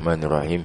Bismillahirrahmanirrahim.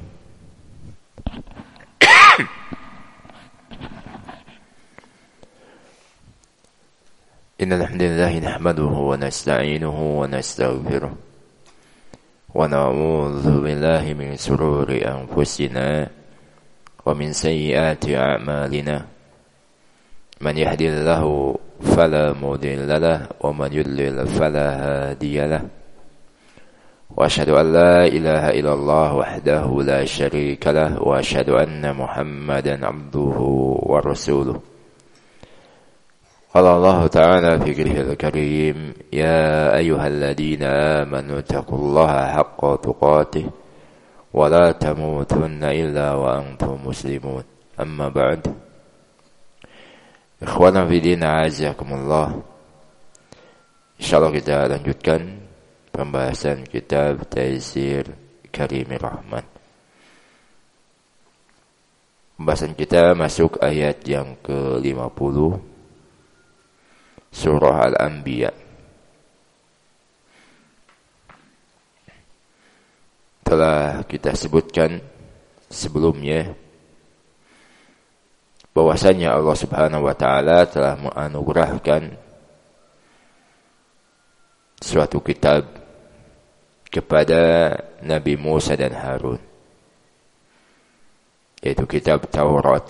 Innal hamdalillah nahmaduhu wa nasta'inuhu wa nastaghfiruh wa na'udzu billahi min shururi anfusina wa min sayyiati a'malina. Man yahdihillahu fala mudilla lahu wa man yudlil fala hadiya lahu. وأشهد أن لا إله إلا الله وحده لا شريك له وأشهد أن محمدا عبده ورسوله. قال الله تعالى في كتابه الكريم: يا أيها الذين آمنوا اتقوا الله حق تقاته ولا تموتن إلا وأنتم مسلمون. أما بعد، إخوانا في دين أعزكم الله. Insyaallah kita lanjutkan pembahasan kitab Taysir Karimir Rahman. Pembahasan kita masuk ayat yang ke-50 surah Al-Anbiya. Telah kita sebutkan sebelumnya bahwasanya Allah Subhanahu wa taala telah menganugerahkan suatu kitab kepada Nabi Musa dan Harun, yaitu kitab Taurat.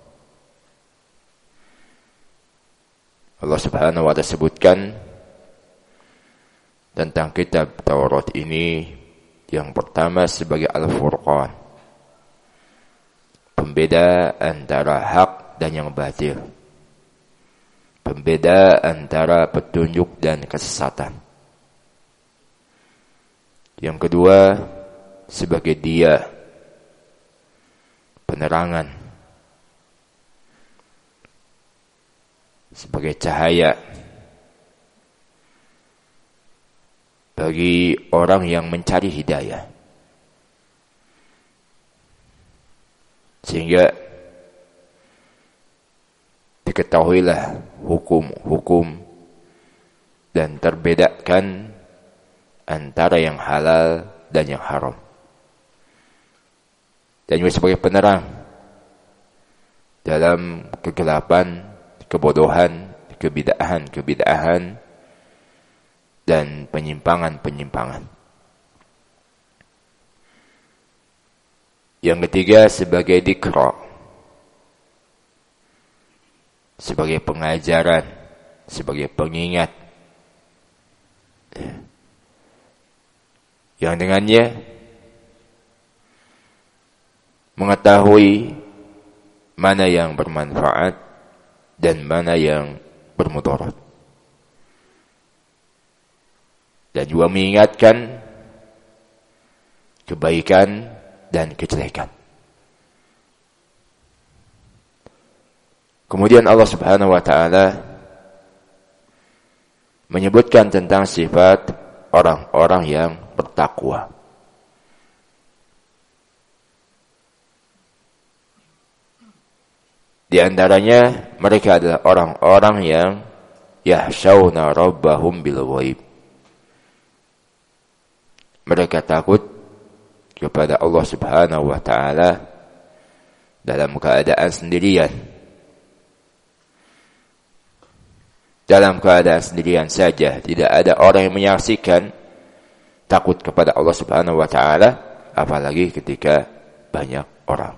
Allah Subhanahu wa ta'ala sebutkan tentang kitab Taurat ini yang pertama sebagai Al-Furqan, pembeda antara hak dan yang batil, pembeda antara petunjuk dan kesesatan. Yang kedua sebagai dia, penerangan, sebagai cahaya bagi orang yang mencari hidayah, sehingga diketahuilah hukum-hukum dan terbedakan antara yang halal dan yang haram, dan juga sebagai penerang dalam kegelapan, kebodohan, kebid'ahan dan penyimpangan-penyimpangan. Yang ketiga sebagai dikra, sebagai pengajaran, sebagai pengingat, yang dengannya mengetahui mana yang bermanfaat dan mana yang bermudarat, dan juga mengingatkan kebaikan dan kejelekan. Kemudian Allah Subhanahu wa taala menyebutkan tentang sifat orang-orang yang bertakwa. Di antaranya mereka adalah orang-orang yang yahsyawna rabbahum bil ghaib. Mereka takut kepada Allah Subhanahu wa taala dalam keadaan sendirian. Dalam keadaan sendirian saja, tidak ada orang yang menyaksikan, takut kepada Allah Subhanahu wa taala, apalagi ketika banyak orang.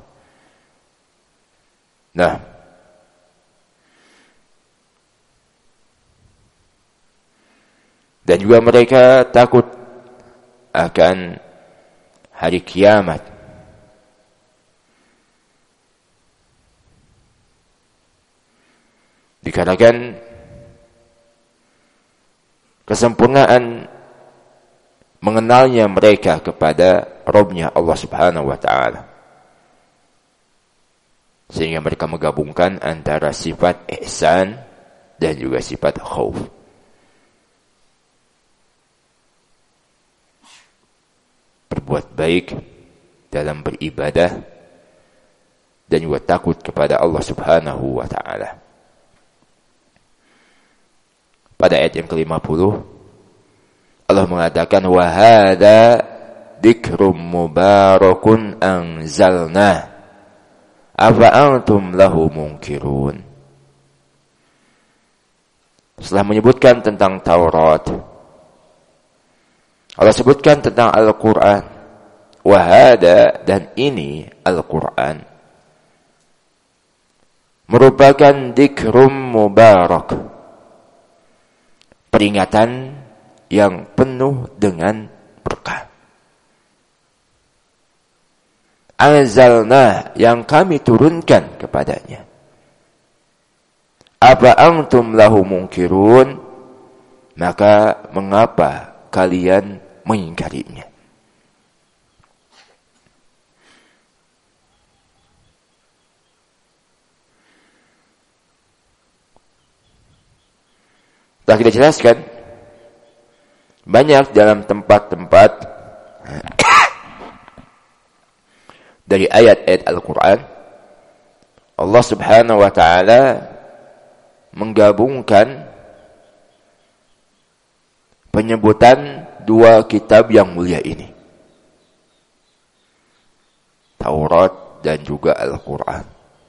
Nah, dan juga mereka takut akan hari kiamat. Dikarenakan kesempurnaan mengenalnya mereka kepada Rabb-nya Allah Subhanahu wa taala, sehingga mereka menggabungkan antara sifat ihsan dan juga sifat khauf. Berbuat baik dalam beribadah dan juga takut kepada Allah Subhanahu wa taala. Pada ayat yang ke-50 Allah mengatakan wa hadza dzikrum mubarakun anzalna afa antum lahu munkirun. Setelah menyebutkan tentang Taurat, Allah sebutkan tentang Al-Quran. Wahada, dan ini Al-Quran merupakan dzikrum mubarak, peringatan yang penuh dengan berkah. Anzalna, yang kami turunkan kepadanya. Apa antum lahu munkirun, maka mengapa kalian mengingkarinya? Telah kita jelaskan banyak dalam tempat-tempat dari ayat-ayat Al-Quran, Allah subhanahu wa ta'ala menggabungkan penyebutan dua kitab yang mulia ini, Taurat dan juga Al-Quran.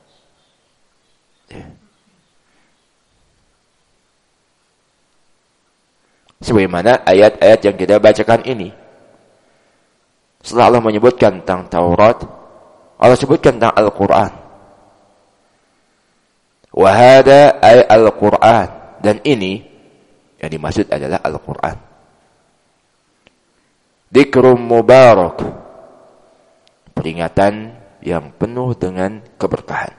Sebagaimana ayat-ayat yang kita bacakan ini, setelah Allah menyebutkan tentang Taurat, Allah sebutkan tentang Al-Quran. Wahada ay Al-Quran, dan ini yang dimaksud adalah Al-Quran. Dzikrum mubarak, peringatan yang penuh dengan keberkahan.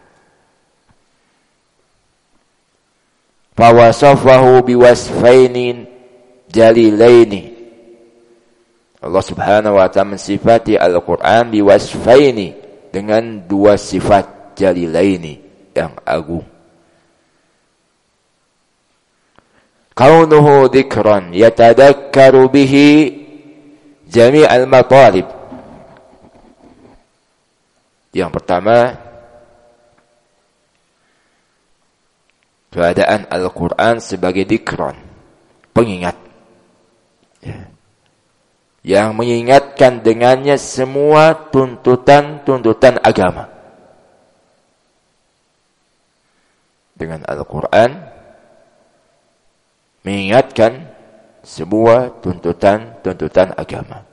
Fawasafahu biwasfainin jalilaini. Allah subhanahu wa ta'ala mensifati Al-Quran biwasfaini, dengan dua sifat jalilaini yang agung. Kaunuhu dzikran yatadakkaru bihi jami'al matalib. Yang pertama, keadaan Al-Quran sebagai dzikran, pengingat, yang mengingatkan dengannya semua tuntutan-tuntutan agama. Dengan Al-Quran mengingatkan semua tuntutan-tuntutan agama.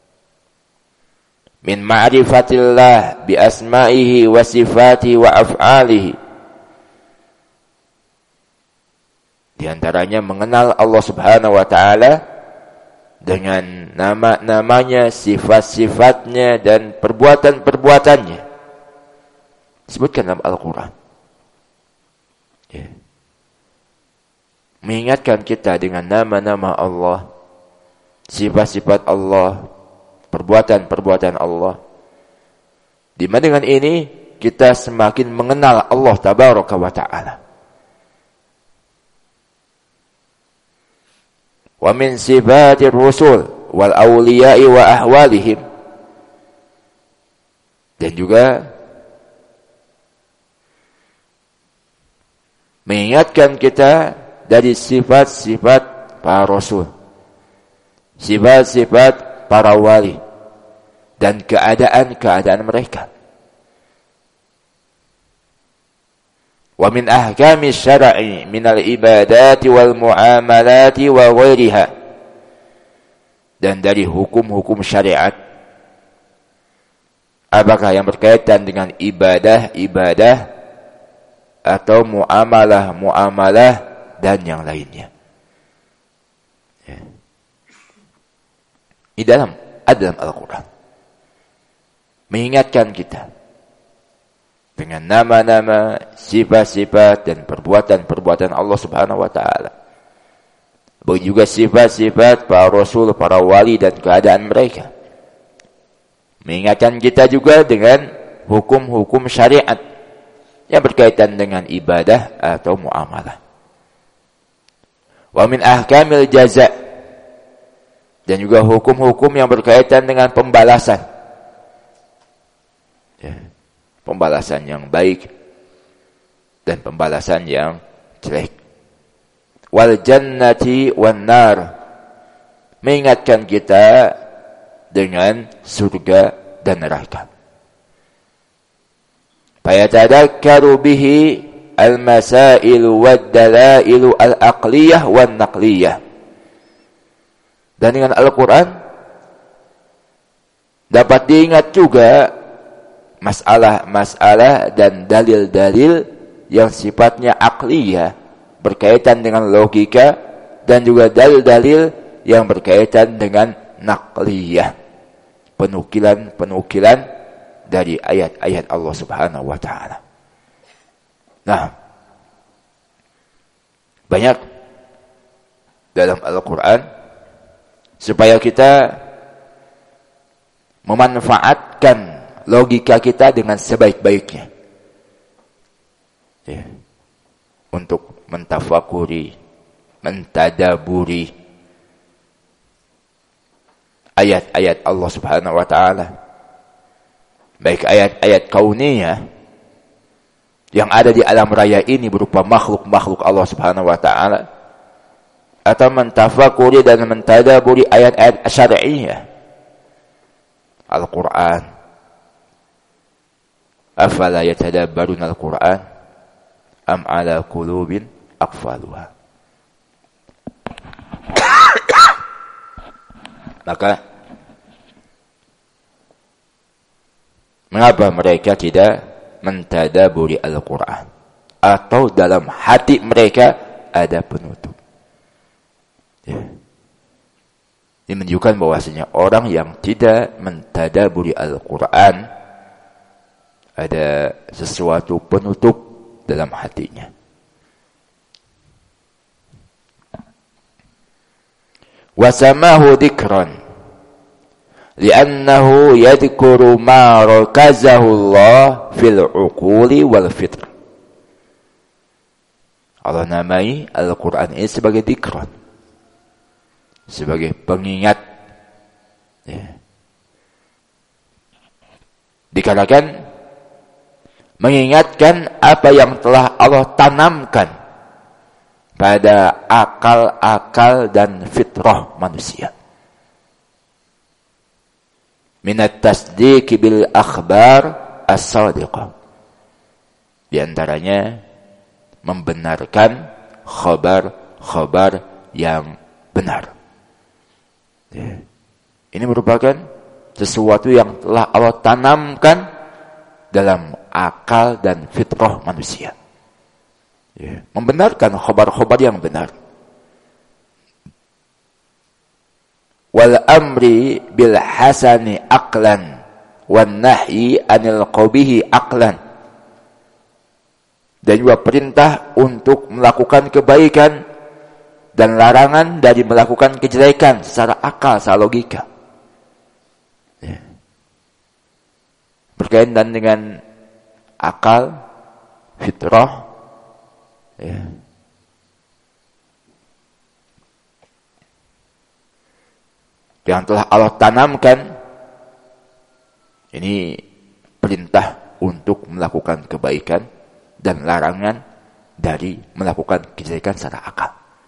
Min ma'rifatillah bi asma'ihi wa sifatihi wa af'alihi. Di antaranya mengenal Allah subhanahu wa ta'ala dengan nama-namanya, sifat-sifatnya, dan perbuatan-perbuatannya. Disebutkan dalam Al-Quran. Mengingatkan kita dengan nama-nama Allah, sifat-sifat Allah, perbuatan-perbuatan Allah. Di mana dengan ini kita semakin mengenal Allah tabaraka wa ta'ala. Wa min sifatir rusul wal awliya'i wa ahwalihim. Dan juga mengingatkan kita dari sifat-sifat para rasul, sifat-sifat para wali, dan keadaan-keadaan mereka. Wa min ahkami syar'i minal ibadati wal muamalati wa ghairiha. Dan dari hukum-hukum syariat, apakah yang berkaitan dengan ibadah-ibadah atau muamalah-muamalah dan yang lainnya. Di dalam Al-Quran mengingatkan kita dengan nama-nama, sifat-sifat, dan perbuatan-perbuatan Allah subhanahu wa ta'ala. Begitu juga sifat-sifat para rasul, para wali, dan keadaan mereka. Mengingatkan kita juga dengan hukum-hukum syariat yang berkaitan dengan ibadah atau muamalah. Wa min ahkamil jaza', dan juga hukum-hukum yang berkaitan dengan pembalasan. Pembalasan yang baik dan pembalasan yang jelek. Wal jannati wan nar, mengingatkan kita dengan surga dan neraka. Fayatadakkaru bihi al-masailu wad-dalailu al-aqliyah wan-naqliyah. Dan dengan Al-Quran dapat diingat juga masalah-masalah dan dalil-dalil yang sifatnya akliyah, berkaitan dengan logika, dan juga dalil-dalil yang berkaitan dengan naqliyah, penukilan-penukilan dari ayat-ayat Allah Subhanahu wa taala. Nah, banyak dalam Al-Quran supaya kita memanfaatkan logika kita dengan sebaik-baiknya. Ya. Untuk mentafakuri, mentadaburi ayat-ayat Allah Subhanahu wa taala. Baik ayat-ayat kauniyah yang ada di alam raya ini berupa makhluk-makhluk Allah Subhanahu wa taala, atau mentafakuri dan mentadaburi ayat-ayat syar'iyyah Al-Quran. Afala yatadabbaruna Al-Quran am ala qulubin aqfaluha. Maka mengapa mereka tidak mentadaburi Al-Quran, atau dalam hati mereka ada penutup? Ya. Ini menunjukkan bahwasanya orang yang tidak mentadaburi Al-Quran ada sesuatu penutup dalam hatinya. Wasamahu dzikran li'annahu yadhkuru ma rakazahu Allah fil uquli wal fitr. Allah namai Al-Quran ini sebagai dzikran, sebagai pengingat, ya. Dikarenakan mengingatkan apa yang telah Allah tanamkan pada akal-akal dan fitrah manusia. Minat tasdiq bil akhbar as-sadiqah. Di antaranya membenarkan khabar-khabar yang benar. Ya. Ini merupakan sesuatu yang telah Allah tanamkan dalam akal dan fitrah manusia. Ya. Membenarkan khabar-khabar yang benar. Wal amri bil hasani aqlan wan nahyi anil qabihi aqlan. Dan juga perintah untuk melakukan kebaikan dan larangan dari melakukan kejelekan secara akal, secara logika. Ya. Berkaitan dengan akal, fitrah, ya. Yang telah Allah tanamkan, ini perintah untuk melakukan kebaikan dan larangan dari melakukan kejelekan secara akal.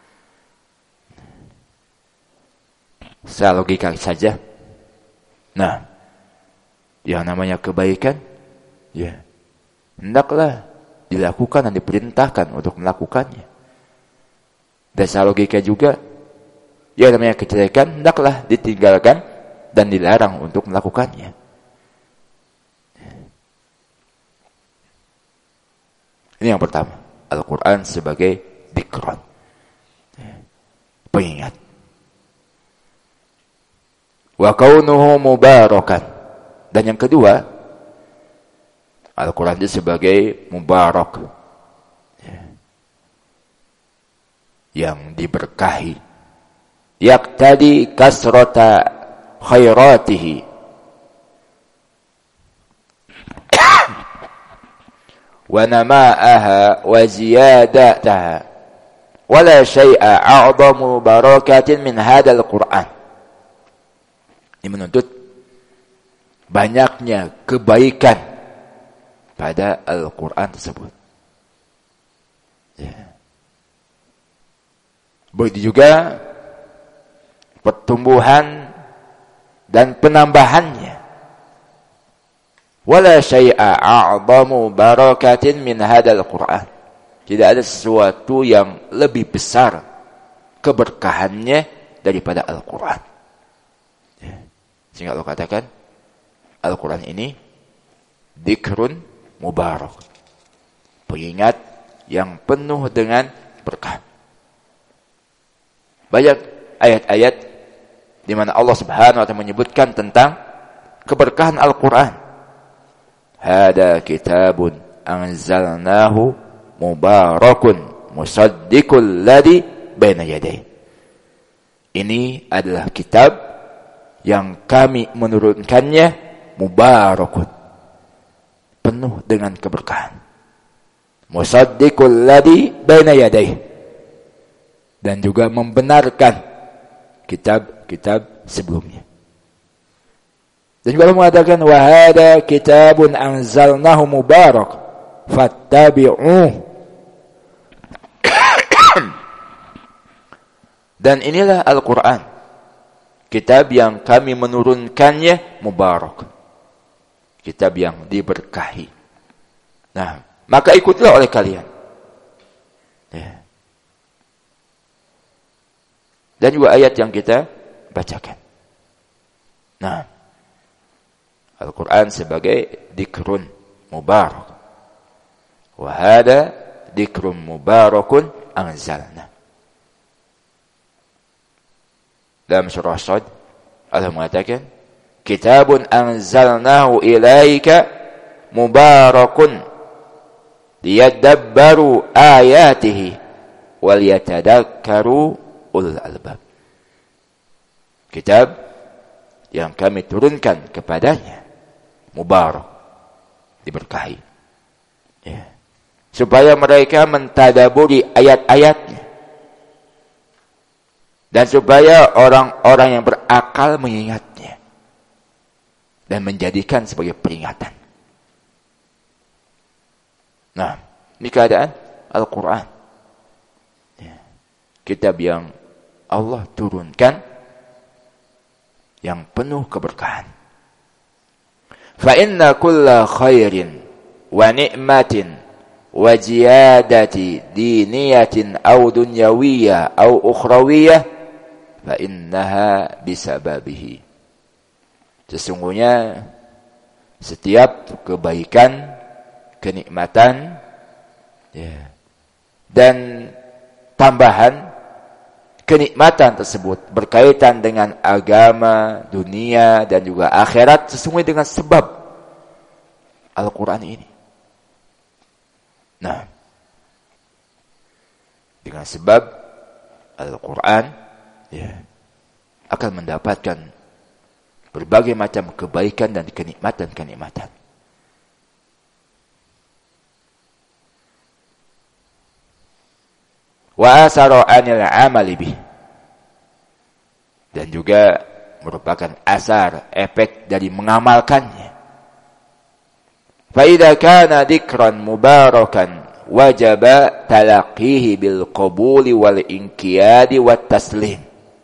Secara logika saja. Nah, yang namanya kebaikan, ya, hendaklah dilakukan dan diperintahkan untuk melakukannya. Dan secara logika juga, yang namanya kejelekan hendaklah ditinggalkan dan dilarang untuk melakukannya. Ini yang pertama, Al-Quran sebagai dzikran, pengingat. Wa kaunuhu mubarakan. Dan yang kedua, Al-Quran itu sebagai mubarak, yang diberkahi, yaqtadi kasrata khairatihi, wa nama'aha wa ziyadataha, wa la syai'a a'zamu barakatin min hadzal Qur'an. Ini menuntut banyaknya kebaikan pada Al-Quran tersebut. Ya. Begitu juga pertumbuhan dan penambahannya. Wala syai'a a'zamu barakatin min hadzal Qur'an. Tidak ada sesuatu yang lebih besar keberkahannya daripada Al-Qur'an. Sehingga Allah katakan Al-Qur'an ini dzikrun mubarak. Pengingat yang penuh dengan berkah. Banyak ayat-ayat di mana Allah Subhanahu wa taala menyebutkan tentang keberkahan Al-Qur'an. Hada kitabun anzalnahu mubarakun musaddiqul ladzi baina yadayhi. Ini adalah kitab yang kami menurunkannya mubarakun, penuh dengan keberkahan. Musaddiqul ladzi baina yadayhi, dan juga membenarkan kitab-kitab sebelumnya. Dan juga Allah mengatakan wa hada kitabun anzalnahu mubarak fattabi'uh. Dan inilah Al-Qur'an, kitab yang kami menurunkannya mubarak, kitab yang diberkahi. Nah, maka ikutlah oleh kalian. Ya. Dan juga ayat yang kita bacakan. Nah, Al-Quran sebagai dzikrun mubarak. Wa hada dzikrun mubarakun anzalna. Dalam surah Sad, Allah mengatakan, kitabun anzalnahu ilaika mubarakun liyadabbaru ayatihi wal yatadakkaru ulul albab. Kitab yang kami turunkan kepadanya mubarak, diberkahi, ya, supaya mereka mentadaburi ayat-ayatnya, dan supaya orang-orang yang berakal mengingatnya dan menjadikan sebagai peringatan. Nah, ini keadaan Al-Quran, ya, kitab yang Allah turunkan yang penuh keberkahan. Fa inna kulla khairin wa ni'matin wa ziyadati diniyatin aw dunyawiyah aw ukhrawiyah fa innaha bisababihi. Sesungguhnya setiap kebaikan, kenikmatan, ya, dan tambahan kenikmatan tersebut berkaitan dengan agama, dunia, dan juga akhirat sesungguhnya dengan sebab Al-Quran ini. Nah, dengan sebab Al-Quran, ya, akan mendapatkan berbagai macam kebaikan dan kenikmatan-kenikmatan. Wa asara anil amali bih, dan juga merupakan asar, efek dari mengamalkannya. Fa idza kana dzikran mubarakan wajaba talaqihi bil qabuli wal inqiyadi wat taslim.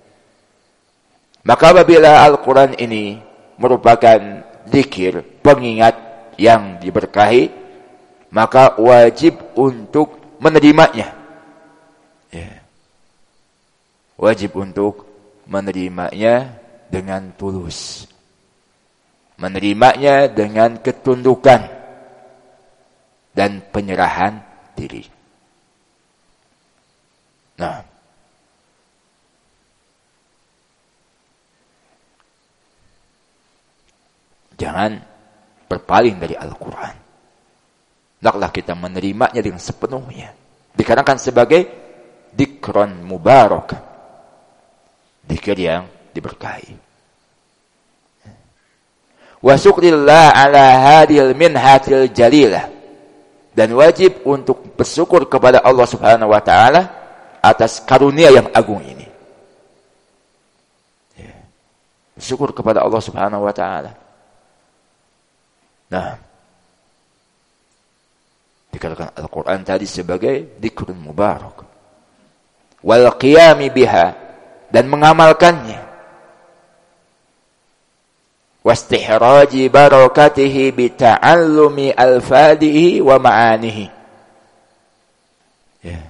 Maka apabila Al-Quran ini merupakan zikir, pengingat yang diberkahi, maka wajib untuk menerimanya. Ya. Wajib untuk menerimanya dengan tulus, menerimanya dengan ketundukan dan penyerahan diri. Nah, jangan berpaling dari Al-Quran. Hendaklah kita menerimanya dengan sepenuhnya, dikarenakan sebagai dzikron mubarak, dzikir yang diberkahi. Wa syukrillah ala hadhil minhatil jalilah, dan wajib untuk bersyukur kepada Allah Subhanahu wa taala atas karunia yang agung ini. Bersyukur kepada Allah Subhanahu wa taala. Nah, dikatakan Al-Quran tadi sebagai dzikrun mubarak, wal qiyami biha, dan mengamalkannya. wastihraji barakatihi bita'allumi alfadihi wa ma'anihi. Ya.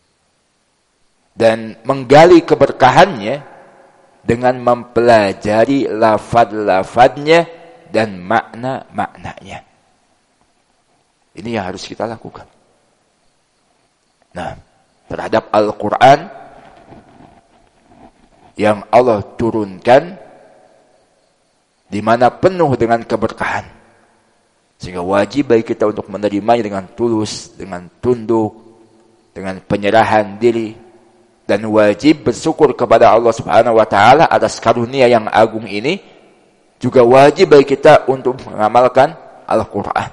Dan menggali keberkahannya dengan mempelajari lafaz-lafaznya dan makna-maknanya. Ini yang harus kita lakukan. Nah, terhadap Al-Quran yang Allah turunkan di mana penuh dengan keberkahan. Sehingga wajib bagi kita untuk menerimanya dengan tulus, dengan tunduk, dengan penyerahan diri. Dan wajib bersyukur kepada Allah Subhanahu wa Ta'ala atas karunia yang agung ini. Juga wajib bagi kita untuk mengamalkan Al-Quran.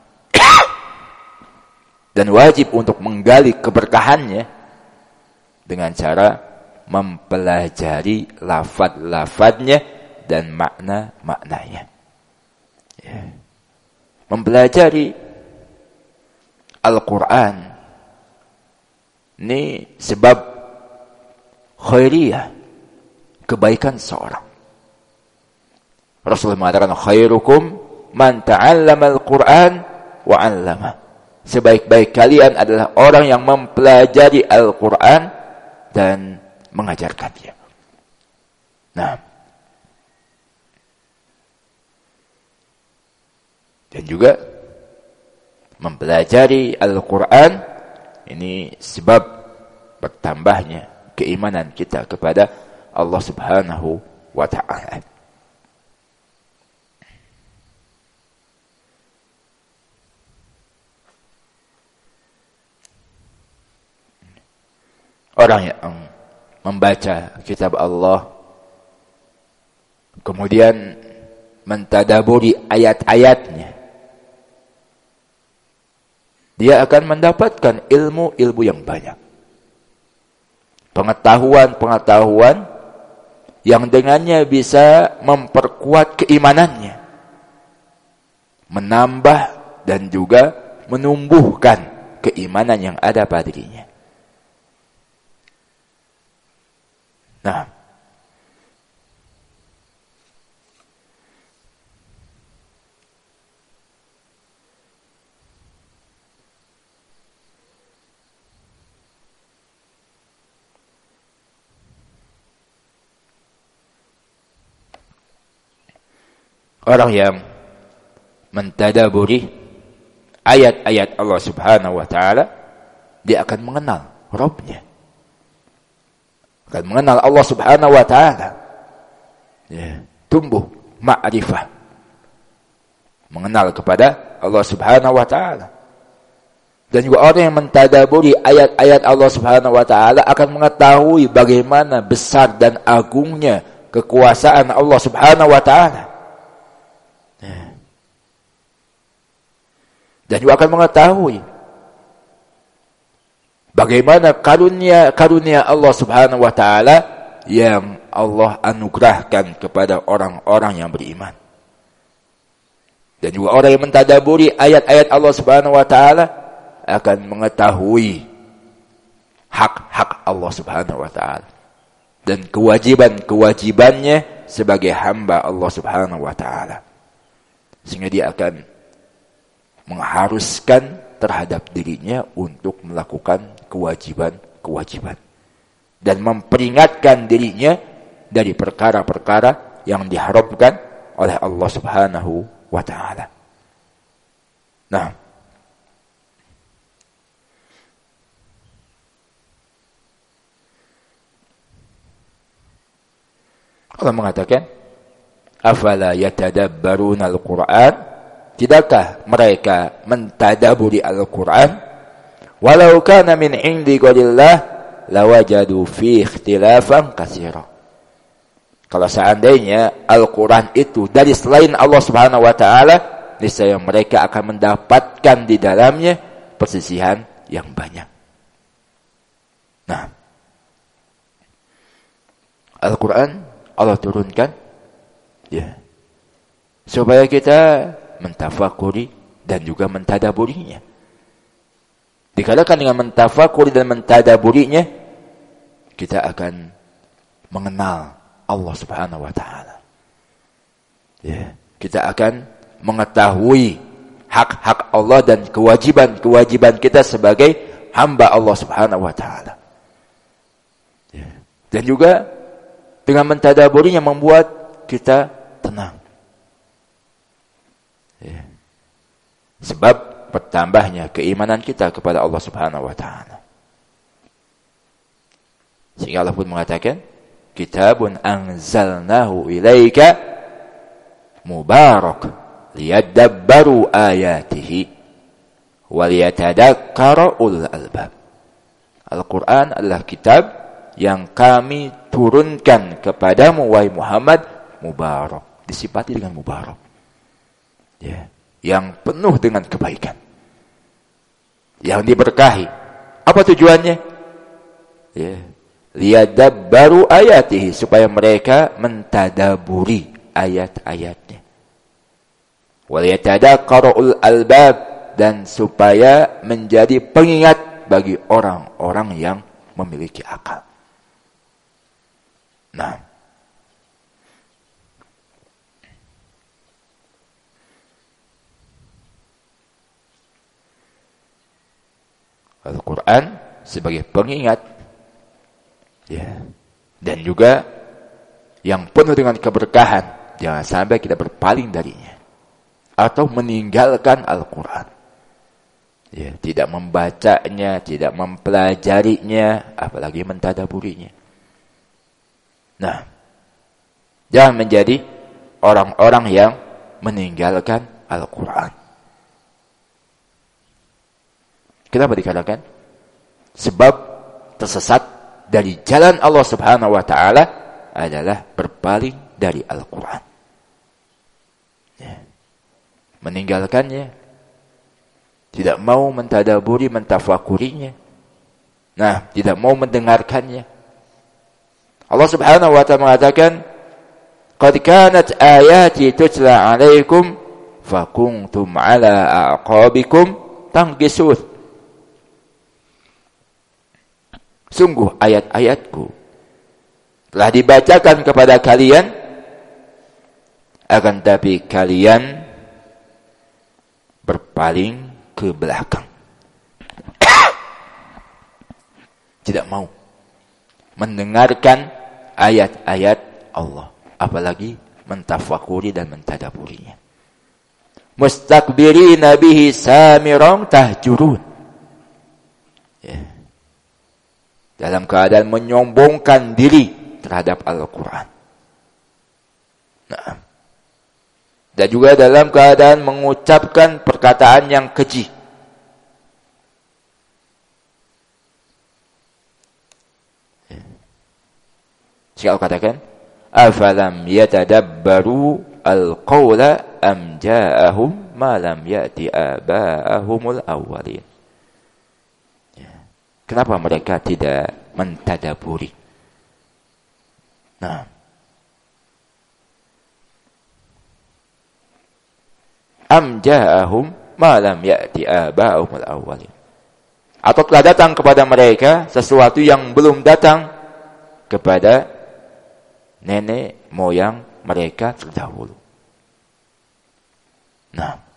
Dan wajib untuk menggali keberkahannya dengan cara mempelajari lafaz-lafaznya dan makna-maknanya. Ya. Mempelajari Al-Quran ini sebab khairiyah, kebaikan seorang. Rasulullah mengatakan khairukum man ta'allama al-Quran wa 'allama. Sebaik-baik kalian adalah orang yang mempelajari Al-Quran dan mengajarkannya. Nah, dan juga mempelajari Al-Quran ini sebab bertambahnya keimanan kita kepada Allah Subhanahu wa Ta'ala. Orang yang membaca kitab Allah kemudian mentadaburi ayat-ayatnya, dia akan mendapatkan ilmu-ilmu yang banyak. Pengetahuan-pengetahuan yang dengannya bisa memperkuat keimanannya, menambah dan juga menumbuhkan keimanan yang ada pada dirinya. Nah, orang yang mentadaburi ayat-ayat Allah Subhanahu wa Ta'ala, dia akan mengenal Rabb-nya, akan mengenal Allah Subhanahu wa Ta'ala. Ya, tumbuh ma'rifah, mengenal kepada Allah Subhanahu wa Ta'ala. Dan juga orang yang mentadaburi ayat-ayat Allah Subhanahu wa Ta'ala akan mengetahui bagaimana besar dan agungnya kekuasaan Allah Subhanahu wa Ta'ala. Ya. Dan juga akan mengetahui bagaimana karunia Allah Subhanahu wa Ta'ala yang Allah anugerahkan kepada orang-orang yang beriman. Dan juga orang yang mentadaburi ayat-ayat Allah Subhanahu wa Ta'ala akan mengetahui hak-hak Allah Subhanahu wa Ta'ala dan kewajiban-kewajibannya sebagai hamba Allah Subhanahu wa Ta'ala. Sehingga dia akan mengharuskan terhadap dirinya untuk melakukan kewajiban-kewajiban dan memperingatkan dirinya dari perkara-perkara yang diharamkan oleh Allah Subhanahu wa Ta'ala. Nah, Allah mengatakan, afala yatadabbaruna al-Qur'an? Tidakkah mereka mentadaburi Al-Quran? Walau kana min indi ghairillah lawajadu fi ikhtilafan katsira. Kalau seandainya Al-Quran itu dari selain Allah Subhanahu wa Ta'ala, niscaya mereka akan mendapatkan di dalamnya persisihan yang banyak. Nah, Al-Quran Allah turunkan ya supaya kita mentafakuri dan juga mentadaburinya. Dikatakan dengan mentafakuri dan mentadaburinya, kita akan mengenal Allah Subhanahu wa Ta'ala. Ya, kita akan mengetahui hak-hak Allah dan kewajiban-kewajiban kita sebagai hamba Allah Subhanahu wa taala. Ya. Dan juga dengan mentadaburinya membuat kita tenang. Ya. Sebab bertambahnya keimanan kita kepada Allah Subhanahu wa taala. Sehingga Allah pun mengatakan, "Kitabun anzalnahu ilaika mubarak liyadabbaru ayatihi waliyatadakkara ulul albab." Al-Quran adalah kitab yang kami turunkan kepadamu wahai Muhammad, mubarak, disifati dengan mubarak, ya, yang penuh dengan kebaikan, yang diberkahi. Apa tujuannya? Ya, liyadabbaru ayatihi, supaya mereka mentadaburi ayat-ayatnya. Waliyatadakkarul albab, dan supaya menjadi pengingat bagi orang-orang yang memiliki akal. Nah, Al-Quran sebagai pengingat, ya, dan juga yang penuh dengan keberkahan. Jangan sampai kita berpaling darinya atau meninggalkan Al-Quran. Ya, tidak membacanya, tidak mempelajarinya, apalagi mentadaburinya. Nah, jangan menjadi orang-orang yang meninggalkan Al-Quran. Kenapa dikatakan? Sebab tersesat dari jalan Allah Subhanahu wa taala adalah berpaling dari Al-Quran. Ya. Meninggalkannya, tidak mau mentadaburi, mentafakurinya. Nah, tidak mau mendengarkannya. Allah Subhanahu wa taala mengatakan, "Qad kanat ayati tutla 'alaikum fakuntum 'ala a'qabikum tanqisun." Sungguh ayat-ayatku telah dibacakan kepada kalian, akan tapi kalian berpaling ke belakang. Tidak mau mendengarkan ayat-ayat Allah, apalagi mentafakuri dan mentadaburinya. Mustakbirina bihi samiran tahjurun. Ya. Dalam keadaan menyombongkan diri terhadap Al-Quran. Nah, dan juga dalam keadaan mengucapkan perkataan yang keji. Jika Allah katakan, "Afalam yatadabbaru al-qawla am ja'ahum ma lam ya'ti aba'ahumul awwalin." Kenapa mereka tidak mentadaburi? Nah, am ja'ahum ma lam ya'ti aba'ahumul awwalin. Atau telah datang kepada mereka sesuatu yang belum datang kepada nenek moyang mereka terdahulu. Nah,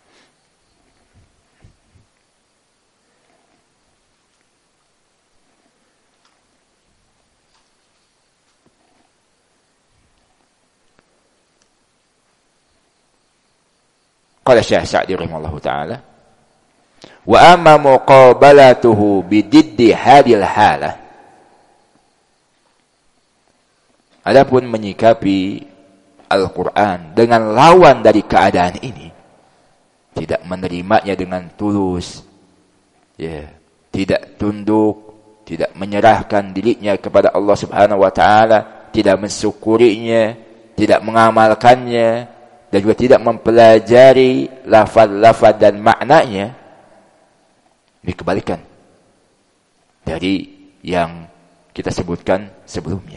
qala Syekh Sa'di rahimahullahu taala, wa amma muqabalatuhu bididdi hadil halah. Adapun menyikapi Al-Quran dengan lawan dari keadaan ini, tidak menerimanya dengan tulus, ya, tidak tunduk, tidak menyerahkan dirinya kepada Allah Subhanahu wa taala, tidak mensyukurinya, tidak mengamalkannya, dan juga tidak mempelajari lafaz-lafaz dan maknanya, dikebalikan dari yang kita sebutkan sebelumnya.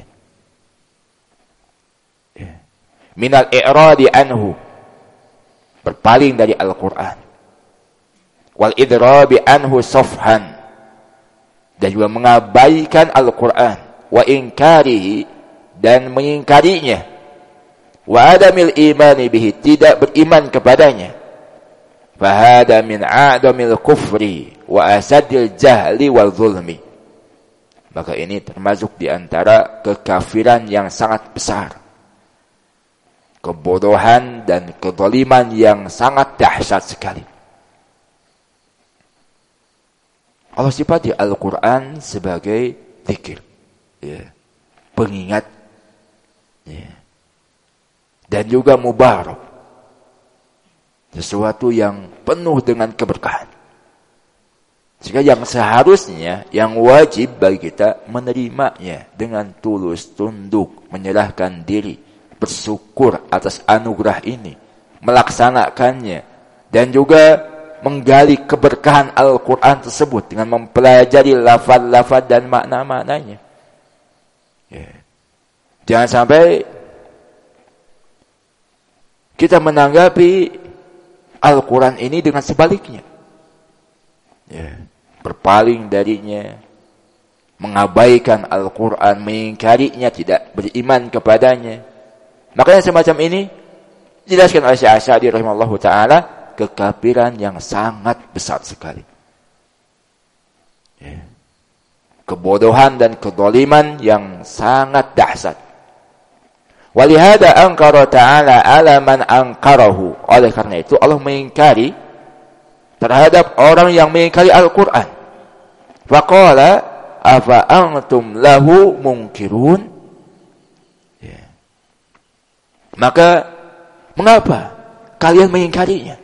Minal i'radi anhu, berpaling dari Al-Quran. Wal idrabi anhu safhan, dan juga mengabaikan Al-Quran. Wa inkarihi, dan mengingkarinya. wa adamil imani bihi, tidak beriman kepadanya, fahada min a'damil kufri wa asadil jahli wal zulmi, maka ini termasuk di antara kekafiran yang sangat besar, kebodohan dan kezaliman yang sangat dahsyat sekali. Allah sifati Al-Quran sebagai zikir, ya, pengingat, ya, dan juga mubarak, sesuatu yang penuh dengan keberkahan. Sehingga yang seharusnya, yang wajib bagi kita menerimanya dengan tulus, tunduk, menyerahkan diri, bersyukur atas anugerah ini, melaksanakannya, dan juga menggali keberkahan Al-Quran tersebut dengan mempelajari lafaz-lafaz dan makna-maknanya. Ya. Jangan sampai kita menanggapi Al-Quran ini dengan sebaliknya. Ya. Berpaling darinya, mengabaikan Al-Quran, mengingkarinya, tidak beriman kepadanya. Makanya semacam ini dijelaskan oleh Syekh Asy'ari rahimahullahu ta'ala, kekafiran yang sangat besar sekali. Ya. Kebodohan dan kezaliman yang sangat dahsyat. Walihada angkara ta'ala ala man angkarahu. Oleh karena itu Allah mengingkari terhadap orang yang mengingkari Al-Quran. Faqala afa antum lahu munkirun. Ya. Maka mengapa kalian mengingkarinya?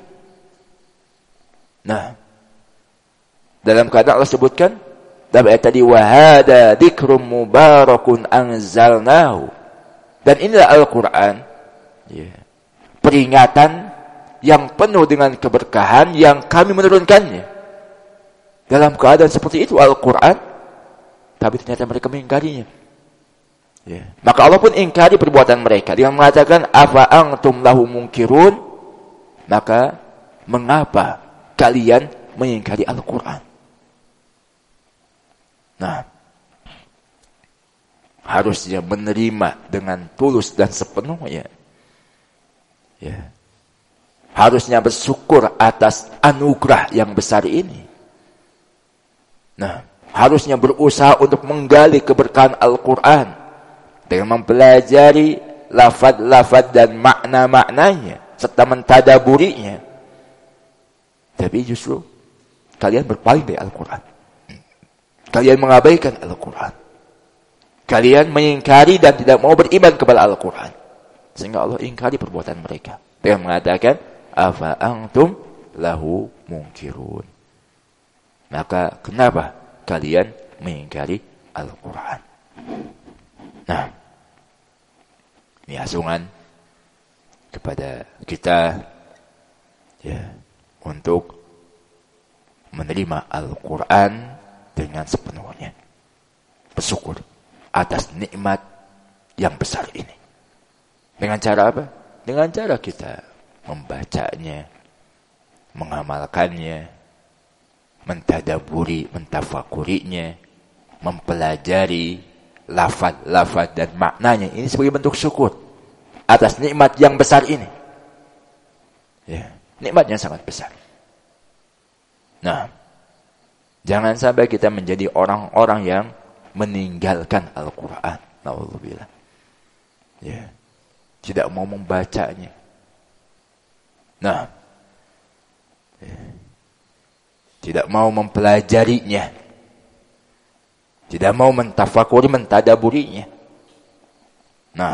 Nah, dalam keadaan Allah sebutkan dalam ayat tadi, wahada dzikrum mubarakun anzalnahu, dan inilah Al-Quran, ya, peringatan yang penuh dengan keberkahan yang kami menurunkannya. Dalam keadaan seperti itu Al-Quran, tapi ternyata mereka mengingkarinya. Ya. Maka Allah pun ingkari perbuatan mereka dengan mengatakan afa antum lahu munkirun, maka mengapa kalian mengingkari Al-Quran? Nah, harusnya menerima dengan tulus dan sepenuhnya. Ya. Harusnya bersyukur atas anugerah yang besar ini. Nah, harusnya berusaha untuk menggali keberkahan Al-Quran dengan mempelajari lafaz-lafaz dan makna-maknanya serta mentadaburinya. Tapi justru kalian berpaling dari Al-Quran. Kalian mengabaikan Al-Quran. Kalian mengingkari dan tidak mau beriman kepada Al-Quran. Sehingga Allah ingkari perbuatan mereka dengan mengatakan afa antum lahu munkirun. Maka kenapa kalian mengingkari Al-Quran? Nah, ini asungan kepada kita, ya, untuk menerima Al-Quran dengan sepenuhnya. Bersyukur atas nikmat yang besar ini. Dengan cara apa? Dengan cara kita membacanya, mengamalkannya, mentadaburi, mentafakurinya, mempelajari lafaz-lafaz dan maknanya. Ini sebagai bentuk syukur atas nikmat yang besar ini. Ya, nikmatnya sangat besar. Nah, jangan sampai kita menjadi orang-orang yang meninggalkan Al-Quran. Na'udzubillah. Ya, tidak mau membacanya. Nah, ya, tidak mau mempelajarinya. Tidak mau mentafakuri, mentadaburinya. Nah,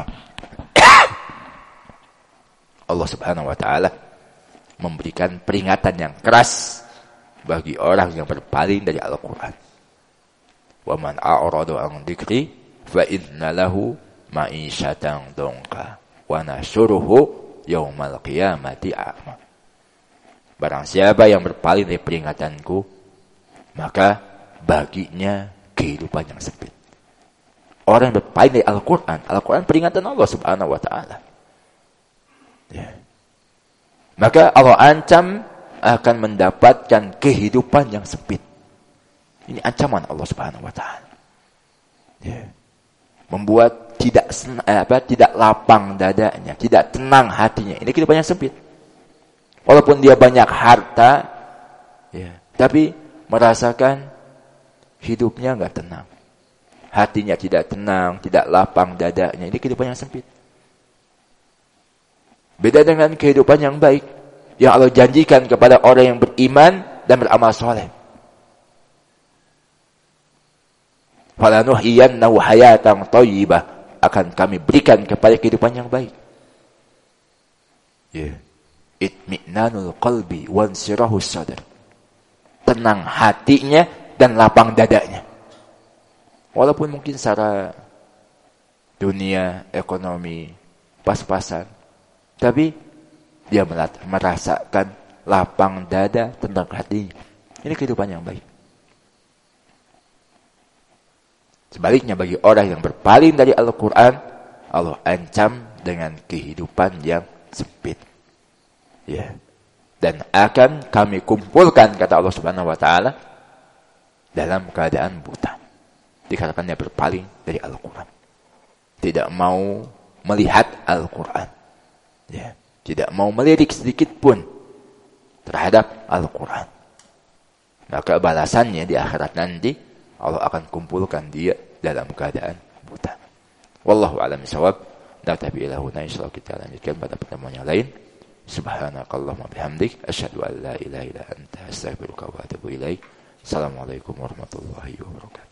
Allah Subhanahu wa ta'ala memberikan peringatan yang keras bagi orang yang berpaling dari Al-Quran. Wa man a'rada an dzikri fa inna lahu ma'isyatan dhanka wa nahsyuruhu yaumal qiyamati a'ma. Barang siapa yang berpaling dari peringatanku, maka baginya kehidupan yang sempit. Orang yang berpaling dari Al-Quran, Al-Quran peringatan Allah Subhanahu wa ta'ala. Ya. Maka Allah ancam akan mendapatkan kehidupan yang sempit. Ini ancaman Allah Subhanahu wa ta'ala. Ya. Membuat tidak lapang dadanya, tidak tenang hatinya. Ini kehidupan yang sempit. Walaupun dia banyak harta, ya, tapi merasakan hidupnya nggak tenang. Hatinya tidak tenang, tidak lapang dadanya. Ini kehidupan yang sempit. Beda dengan kehidupan yang baik, yang Allah janjikan kepada orang yang beriman dan beramal soleh. Falanuhyiyannahu hayatan thayyibah, akan kami berikan kepada kehidupan yang baik. Ya. Itmi'nanul qalbi wansirahus sadr. Tenang hatinya dan lapang dadanya. Walaupun mungkin secara dunia, ekonomi, pas-pasan, tapi dia merasakan lapang dada, tenang hatinya. Ini kehidupan yang baik. Sebaliknya bagi orang yang berpaling dari Al-Quran, Allah ancam dengan kehidupan yang sempit. Ya. Dan akan kami kumpulkan, kata Allah Subhanahu wa taala, dalam keadaan buta. Dikatakan dia berpaling dari Al-Quran. Tidak mau melihat Al-Quran. Ya. Tidak mau melirik sedikit pun terhadap Al-Quran. Maka balasannya di akhirat nanti, Allah akan kumpulkan dia dalam keadaan buta. Wallahu a'lam bishawab. Naktafi ila huna, insyaallah kita lanjutkan pada pertemuan yang lain. Subhanakallahumma bihamdik, asyhadu an la ilaha illa anta, astaghfiruka wa atubu ilaik. Assalamualaikum warahmatullahi wabarakatuh.